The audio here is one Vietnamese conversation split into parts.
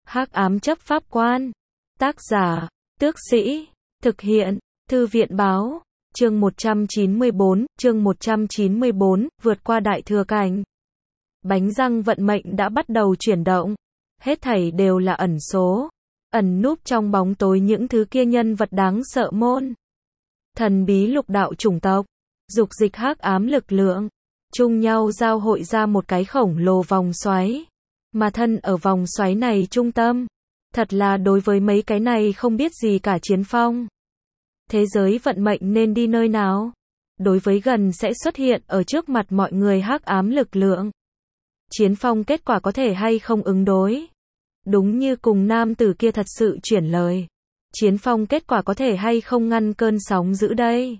Hắc ám chấp pháp quan. Tác giả, Tước Sĩ. Thực hiện, Thư viện báo. Chương 194, vượt qua đại thừa cảnh. Bánh răng vận mệnh đã bắt đầu chuyển động. Hết thảy đều là ẩn số. Ẩn núp trong bóng tối những thứ kia nhân vật đáng sợ môn. Thần bí lục đạo chủng tộc. Dục dịch hắc ám lực lượng. Chung nhau giao hội ra một cái khổng lồ vòng xoáy. Mà thân ở vòng xoáy này trung tâm. Thật là đối với mấy cái này không biết gì cả Chiến Phong. Thế giới vận mệnh nên đi nơi nào? Đối với gần sẽ xuất hiện ở trước mặt mọi người hắc ám lực lượng. Chiến Phong kết quả có thể hay không ứng đối? Đúng như cùng nam tử kia thật sự chuyển lời. Chiến Phong kết quả có thể hay không ngăn cơn sóng dữ đây?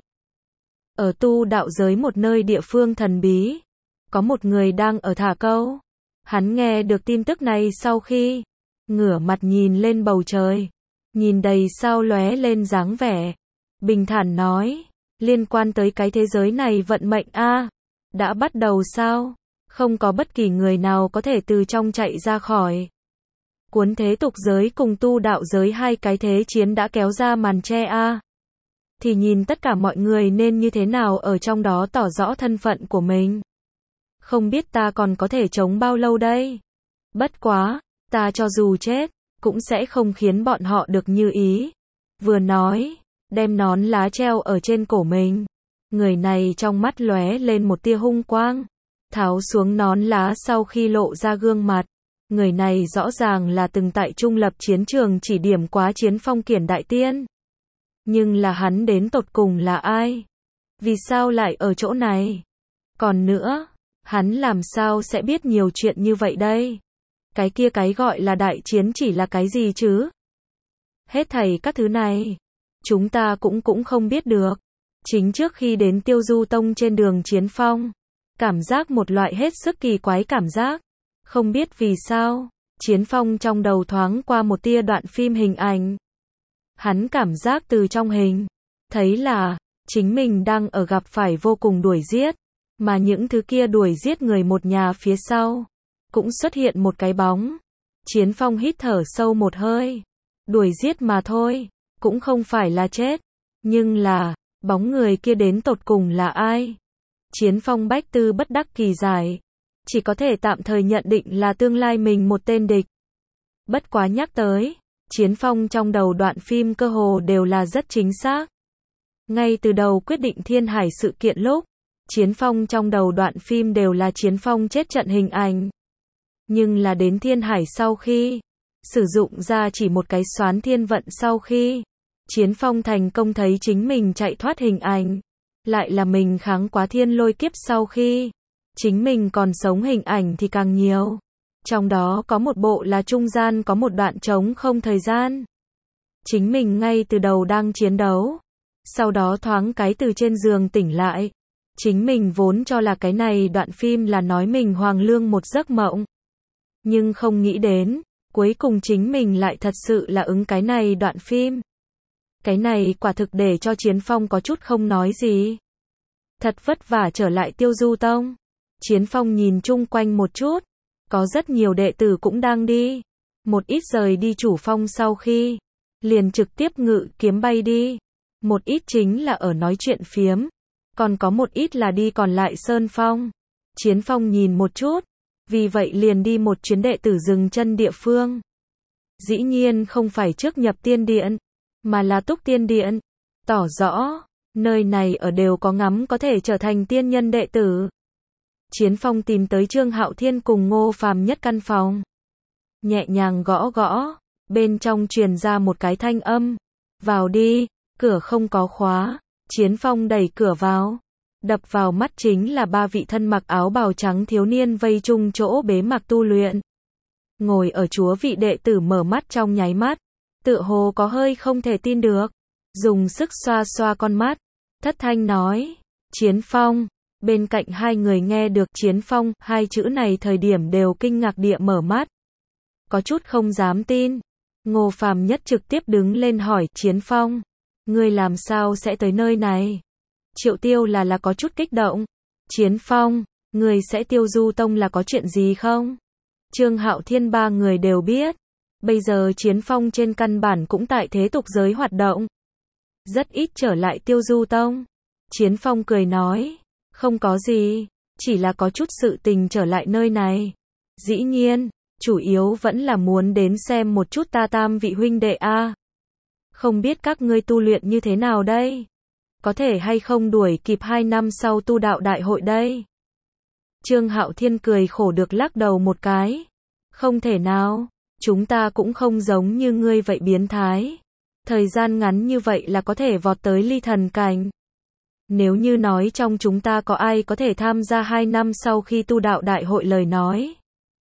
Ở tu đạo giới một nơi địa phương thần bí. Có một người đang ở thả câu. Hắn nghe được tin tức này sau khi ngửa mặt nhìn lên bầu trời. Nhìn đầy sao lóe lên dáng vẻ. Bình thản nói. Liên quan tới cái thế giới này vận mệnh a, đã bắt đầu sao? Không có bất kỳ người nào có thể từ trong chạy ra khỏi. Cuốn thế tục giới cùng tu đạo giới hai cái thế chiến đã kéo ra màn che a. Thì nhìn tất cả mọi người nên như thế nào ở trong đó tỏ rõ thân phận của mình. Không biết ta còn có thể chống bao lâu đây. Bất quá, ta cho dù chết, cũng sẽ không khiến bọn họ được như ý. Vừa nói, đem nón lá treo ở trên cổ mình. Người này trong mắt lóe lên một tia hung quang. Tháo xuống nón lá sau khi lộ ra gương mặt. Người này rõ ràng là từng tại trung lập chiến trường chỉ điểm quá Chiến Phong kiển đại tiên. Nhưng là hắn đến tột cùng là ai? Vì sao lại ở chỗ này? Còn nữa, hắn làm sao sẽ biết nhiều chuyện như vậy đây? Cái kia cái gọi là đại chiến chỉ là cái gì chứ? Hết thảy các thứ này, chúng ta cũng không biết được. Chính trước khi đến Tiêu Du Tông trên đường Chiến Phong, cảm giác một loại hết sức kỳ quái cảm giác. Không biết vì sao, Chiến Phong trong đầu thoáng qua một tia đoạn phim hình ảnh. Hắn cảm giác từ trong hình, thấy là, chính mình đang ở gặp phải vô cùng đuổi giết. Mà những thứ kia đuổi giết người một nhà phía sau, cũng xuất hiện một cái bóng. Chiến Phong hít thở sâu một hơi. Đuổi giết mà thôi, cũng không phải là chết. Nhưng là, bóng người kia đến tột cùng là ai? Chiến Phong bách tư bất đắc kỳ giải. Chỉ có thể tạm thời nhận định là tương lai mình một tên địch. Bất quá nhắc tới, Chiến Phong trong đầu đoạn phim cơ hồ đều là rất chính xác. Ngay từ đầu quyết định Thiên Hải sự kiện lúc, Chiến Phong trong đầu đoạn phim đều là Chiến Phong chết trận hình ảnh. Nhưng là đến Thiên Hải sau khi sử dụng ra chỉ một cái xoán thiên vận sau khi Chiến Phong thành công thấy chính mình chạy thoát hình ảnh. Lại là mình kháng quá thiên lôi kiếp sau khi chính mình còn sống hình ảnh thì càng nhiều. Trong đó có một bộ là trung gian có một đoạn trống không thời gian. Chính mình ngay từ đầu đang chiến đấu. Sau đó thoáng cái từ trên giường tỉnh lại. Chính mình vốn cho là cái này đoạn phim là nói mình hoàng lương một giấc mộng. Nhưng không nghĩ đến, cuối cùng chính mình lại thật sự là ứng cái này đoạn phim. Cái này quả thực để cho Chiến Phong có chút không nói gì. Thật vất vả trở lại Tiêu Du Tông. Chiến Phong nhìn chung quanh một chút. Có rất nhiều đệ tử cũng đang đi. Một ít rời đi chủ phong sau khi liền trực tiếp ngự kiếm bay đi. Một ít chính là ở nói chuyện phiếm. Còn có một ít là đi còn lại Sơn Phong. Chiến Phong nhìn một chút. Vì vậy liền đi một chuyến đệ tử dừng chân địa phương. Dĩ nhiên không phải trước nhập tiên điện, mà là túc tiên điện. Tỏ rõ, nơi này ở đều có ngắm có thể trở thành tiên nhân đệ tử. Chiến Phong tìm tới Trương Hạo Thiên cùng Ngô Phàm Nhất căn phòng. Nhẹ nhàng gõ gõ, bên trong truyền ra một cái thanh âm. Vào đi, cửa không có khóa. Chiến Phong đẩy cửa vào. Đập vào mắt chính là ba vị thân mặc áo bào trắng thiếu niên vây chung chỗ bế mạc tu luyện. Ngồi ở chúa vị đệ tử mở mắt trong nháy mắt. Tựa hồ có hơi không thể tin được. Dùng sức xoa xoa con mắt. Thất thanh nói. Chiến Phong. Bên cạnh hai người nghe được Chiến Phong, hai chữ này thời điểm đều kinh ngạc địa mở mắt. Có chút không dám tin. Ngô Phàm Nhất trực tiếp đứng lên hỏi Chiến Phong. Ngươi làm sao sẽ tới nơi này? Triệu Tiêu là có chút kích động. Chiến Phong, ngươi sẽ Tiêu Du Tông là có chuyện gì không? Trương Hạo Thiên ba người đều biết. Bây giờ Chiến Phong trên căn bản cũng tại thế tục giới hoạt động. Rất ít trở lại Tiêu Du Tông. Chiến Phong cười nói. Không có gì. Chỉ là có chút sự tình trở lại nơi này. Dĩ nhiên, chủ yếu vẫn là muốn đến xem một chút ta tam vị huynh đệ a. Không biết các ngươi tu luyện như thế nào đây? Có thể hay không đuổi kịp 2 năm sau tu đạo đại hội đây? Trương Hạo Thiên cười khổ được lắc đầu một cái. Không thể nào, chúng ta cũng không giống như ngươi vậy biến thái. Thời gian ngắn như vậy là có thể vọt tới ly thần cảnh. Nếu như nói trong chúng ta có ai có thể tham gia 2 năm sau khi tu đạo đại hội lời nói.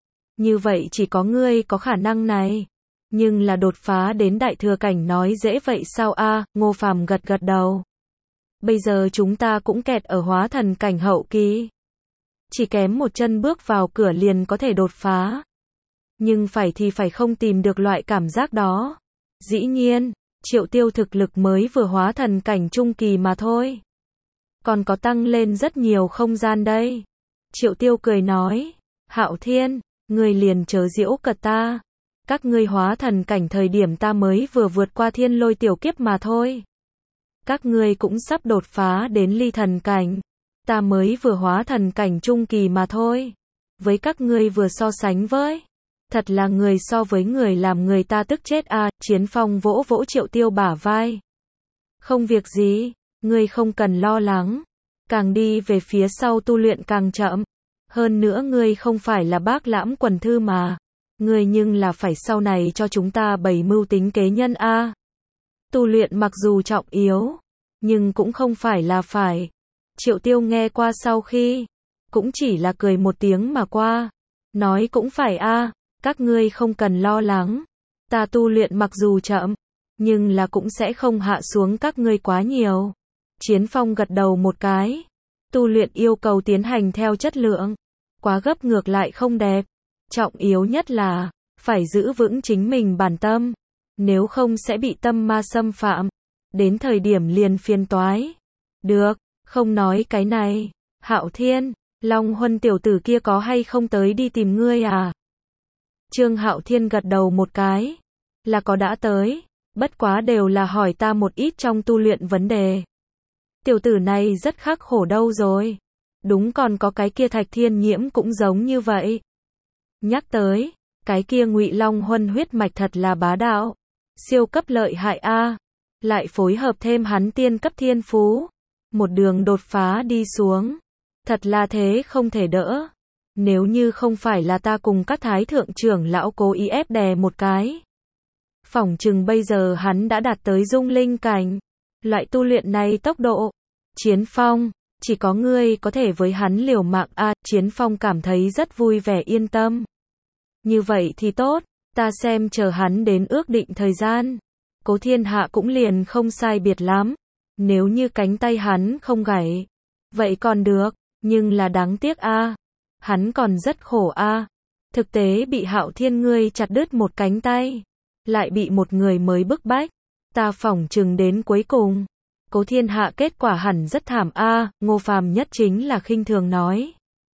Như vậy chỉ có ngươi có khả năng này. Nhưng là đột phá đến đại thừa cảnh nói dễ vậy sao a? Ngô Phàm gật gật đầu. Bây giờ chúng ta cũng kẹt ở hóa thần cảnh hậu kỳ. Chỉ kém một chân bước vào cửa liền có thể đột phá. Nhưng phải thì phải không tìm được loại cảm giác đó. Dĩ nhiên, Triệu Tiêu thực lực mới vừa hóa thần cảnh trung kỳ mà thôi. Còn có tăng lên rất nhiều không gian đây. Triệu Tiêu cười nói. Hạo Thiên, ngươi liền chớ giễu cợt ta. Các ngươi hóa thần cảnh thời điểm ta mới vừa vượt qua thiên lôi tiểu kiếp mà thôi. Các ngươi cũng sắp đột phá đến ly thần cảnh. Ta mới vừa hóa thần cảnh trung kỳ mà thôi. Với các ngươi vừa so sánh với. Thật là người so với người làm người ta tức chết a. Chiến Phong vỗ vỗ Triệu Tiêu bả vai. Không việc gì, ngươi không cần lo lắng. Càng đi về phía sau tu luyện càng chậm. Hơn nữa ngươi không phải là Bác Lãm quần thư mà. Ngươi nhưng là phải sau này cho chúng ta bày mưu tính kế nhân a. Tu luyện mặc dù trọng yếu, nhưng cũng không phải là phải. Triệu Tiêu nghe qua sau khi, cũng chỉ là cười một tiếng mà qua. Nói cũng phải a, các ngươi không cần lo lắng. Ta tu luyện mặc dù chậm, nhưng là cũng sẽ không hạ xuống các ngươi quá nhiều. Chiến Phong gật đầu một cái. Tu luyện yêu cầu tiến hành theo chất lượng. Quá gấp ngược lại không đẹp. Trọng yếu nhất là, phải giữ vững chính mình bản tâm. Nếu không sẽ bị tâm ma xâm phạm. Đến thời điểm liền phiền toái. Được, không nói cái này. Hạo Thiên, Long Huân tiểu tử kia có hay không tới đi tìm ngươi à? Trương Hạo Thiên gật đầu một cái. Là có đã tới. Bất quá đều là hỏi ta một ít trong tu luyện vấn đề. Tiểu tử này rất khắc khổ đâu rồi. Đúng còn có cái kia Thạch Thiên Nhiễm cũng giống như vậy. Nhắc tới, cái kia Ngụy Long Huân huyết mạch thật là bá đạo. Siêu cấp lợi hại a. Lại phối hợp thêm hắn tiên cấp thiên phú. Một đường đột phá đi xuống. Thật là thế không thể đỡ. Nếu như không phải là ta cùng các thái thượng trưởng lão cố ý ép đè một cái. Phỏng chừng bây giờ hắn đã đạt tới dung linh cảnh. Loại tu luyện này tốc độ. Chiến Phong, chỉ có ngươi có thể với hắn liều mạng a. Chiến Phong cảm thấy rất vui vẻ yên tâm. Như vậy thì tốt, ta xem chờ hắn đến ước định thời gian. Cố Thiên Hạ cũng liền không sai biệt lắm. Nếu như cánh tay hắn không gãy, vậy còn được, nhưng là đáng tiếc a. Hắn còn rất khổ a. Thực tế bị Hạo Thiên ngươi chặt đứt một cánh tay, lại bị một người mới bức bách. Ta phỏng chừng đến cuối cùng, Cố Thiên Hạ kết quả hẳn rất thảm a. Ngô Phàm nhất chính là khinh thường nói.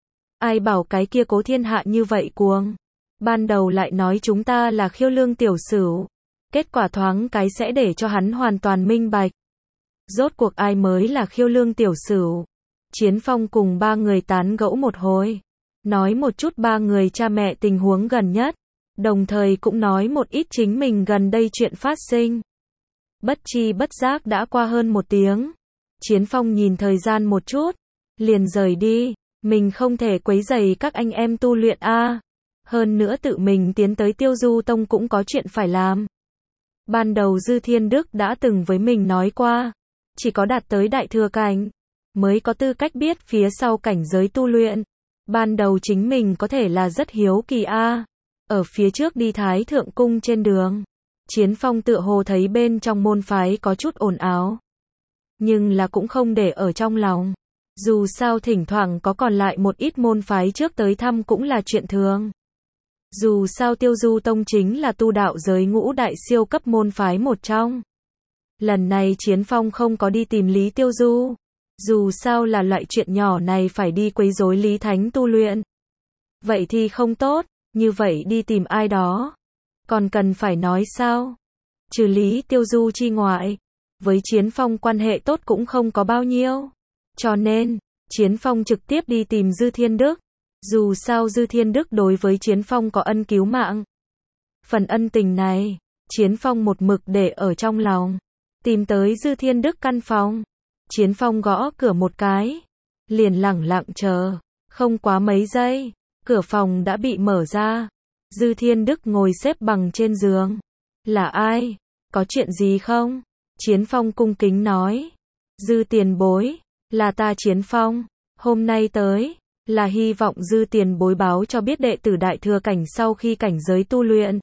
Ai bảo cái kia Cố Thiên Hạ như vậy cuồng. Ban đầu lại nói chúng ta là khiêu lương tiểu sửu. Kết quả thoáng cái sẽ để cho hắn hoàn toàn minh bạch. Rốt cuộc ai mới là khiêu lương tiểu sửu. Chiến Phong cùng ba người tán gẫu một hồi. Nói một chút ba người cha mẹ tình huống gần nhất. Đồng thời cũng nói một ít chính mình gần đây chuyện phát sinh. Bất chi bất giác đã qua hơn 1 tiếng. Chiến Phong nhìn thời gian một chút. Liền rời đi. Mình không thể quấy rầy các anh em tu luyện a. Hơn nữa tự mình tiến tới Tiêu Du Tông cũng có chuyện phải làm. Ban đầu Dư Thiên Đức đã từng với mình nói qua. Chỉ có đạt tới đại thừa cảnh mới có tư cách biết phía sau cảnh giới tu luyện. Ban đầu chính mình có thể là rất hiếu kỳ a. Ở phía trước đi Thái Thượng Cung trên đường. Chiến Phong tựa hồ thấy bên trong môn phái có chút ồn ào. Nhưng là cũng không để ở trong lòng. Dù sao thỉnh thoảng có còn lại một ít môn phái trước tới thăm cũng là chuyện thường. Dù sao Tiêu Du Tông chính là tu đạo giới ngũ đại siêu cấp môn phái một trong. Lần này Chiến Phong không có đi tìm Lý Tiêu Du. Dù sao là loại chuyện nhỏ này phải đi quấy rối Lý Thánh tu luyện. Vậy thì không tốt, như vậy đi tìm ai đó. Còn cần phải nói sao? Trừ Lý Tiêu Du chi ngoại, với Chiến Phong quan hệ tốt cũng không có bao nhiêu. Cho nên, Chiến Phong trực tiếp đi tìm Dư Thiên Đức. Dù sao Dư Thiên Đức đối với Chiến Phong có ân cứu mạng. Phần ân tình này, Chiến Phong một mực để ở trong lòng. Tìm tới Dư Thiên Đức căn phòng. Chiến Phong gõ cửa một cái. Liền lẳng lặng chờ. Không quá mấy giây, cửa phòng đã bị mở ra. Dư Thiên Đức ngồi xếp bằng trên giường. Là ai? Có chuyện gì không? Chiến Phong cung kính nói. Dư tiền bối, là ta Chiến Phong. Hôm nay tới, là hy vọng Dư tiền bối báo cho biết đệ tử đại thừa cảnh sau khi cảnh giới tu luyện.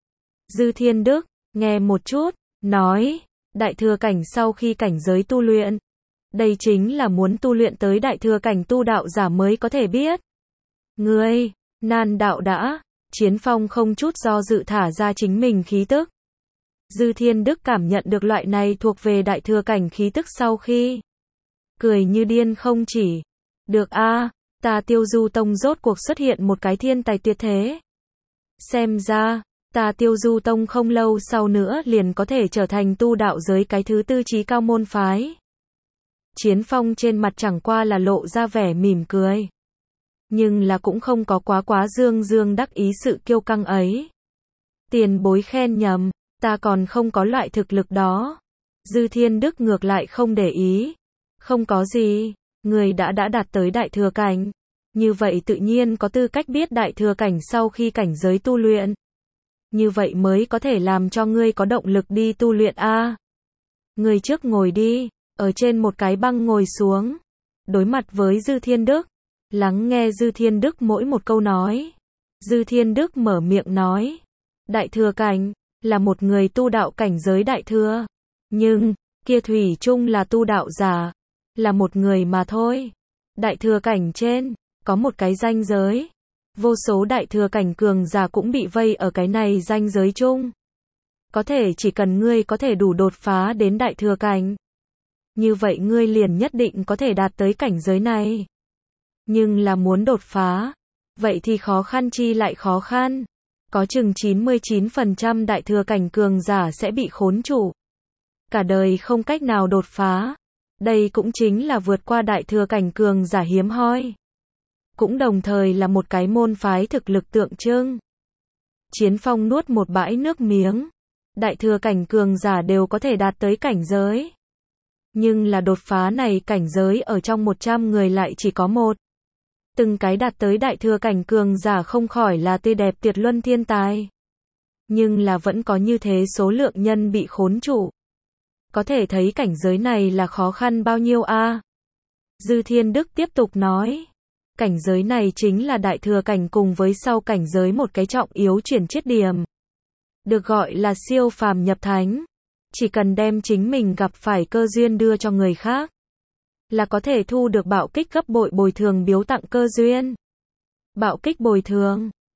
Dư Thiên Đức, nghe một chút, nói, đại thừa cảnh sau khi cảnh giới tu luyện. Đây chính là muốn tu luyện tới đại thừa cảnh tu đạo giả mới có thể biết. Ngươi, nan đạo đã, Chiến Phong không chút do dự thả ra chính mình khí tức. Dư Thiên Đức cảm nhận được loại này thuộc về đại thừa cảnh khí tức sau khi cười như điên không chỉ. Được a, ta Tiêu Du Tông rốt cuộc xuất hiện một cái thiên tài tuyệt thế. Xem ra, ta Tiêu Du Tông không lâu sau nữa liền có thể trở thành tu đạo giới cái thứ tư chí cao môn phái. Chiến Phong trên mặt chẳng qua là lộ ra vẻ mỉm cười. Nhưng là cũng không có quá dương dương đắc ý sự kiêu căng ấy. Tiền bối khen nhầm, ta còn không có loại thực lực đó. Dư Thiên Đức ngược lại không để ý. Không có gì, người đã đạt tới đại thừa cảnh. Như vậy tự nhiên có tư cách biết đại thừa cảnh sau khi cảnh giới tu luyện. Như vậy mới có thể làm cho ngươi có động lực đi tu luyện a. Ngươi trước ngồi đi, ở trên một cái băng ngồi xuống. Đối mặt với Dư Thiên Đức. Lắng nghe Dư Thiên Đức mỗi một câu nói. Dư Thiên Đức mở miệng nói. Đại thừa cảnh, là một người tu đạo cảnh giới đại thừa. Nhưng, kia thủy chung là tu đạo giả. Là một người mà thôi. Đại thừa cảnh trên, có một cái ranh giới. Vô số đại thừa cảnh cường giả cũng bị vây ở cái này ranh giới chung. Có thể chỉ cần ngươi có thể đủ đột phá đến đại thừa cảnh. Như vậy ngươi liền nhất định có thể đạt tới cảnh giới này. Nhưng là muốn đột phá, vậy thì khó khăn chi lại khó khăn. Có chừng 99% đại thừa cảnh cường giả sẽ bị khốn trụ. Cả đời không cách nào đột phá. Đây cũng chính là vượt qua đại thừa cảnh cường giả hiếm hoi. Cũng đồng thời là một cái môn phái thực lực tượng trưng. Chiến Phong nuốt một bãi nước miếng. Đại thừa cảnh cường giả đều có thể đạt tới cảnh giới. Nhưng là đột phá này cảnh giới ở trong 100 người lại chỉ có một. Từng cái đạt tới đại thừa cảnh cường giả không khỏi là tươi đẹp tuyệt luân thiên tài. Nhưng là vẫn có như thế số lượng nhân bị khốn trụ. Có thể thấy cảnh giới này là khó khăn bao nhiêu a. Dư Thiên Đức tiếp tục nói. Cảnh giới này chính là đại thừa cảnh cùng với sau cảnh giới một cái trọng yếu chuyển chiết điểm. Được gọi là siêu phàm nhập thánh. Chỉ cần đem chính mình gặp phải cơ duyên đưa cho người khác. Là có thể thu được bạo kích gấp bội bồi thường biếu tặng cơ duyên. Bạo kích bồi thường.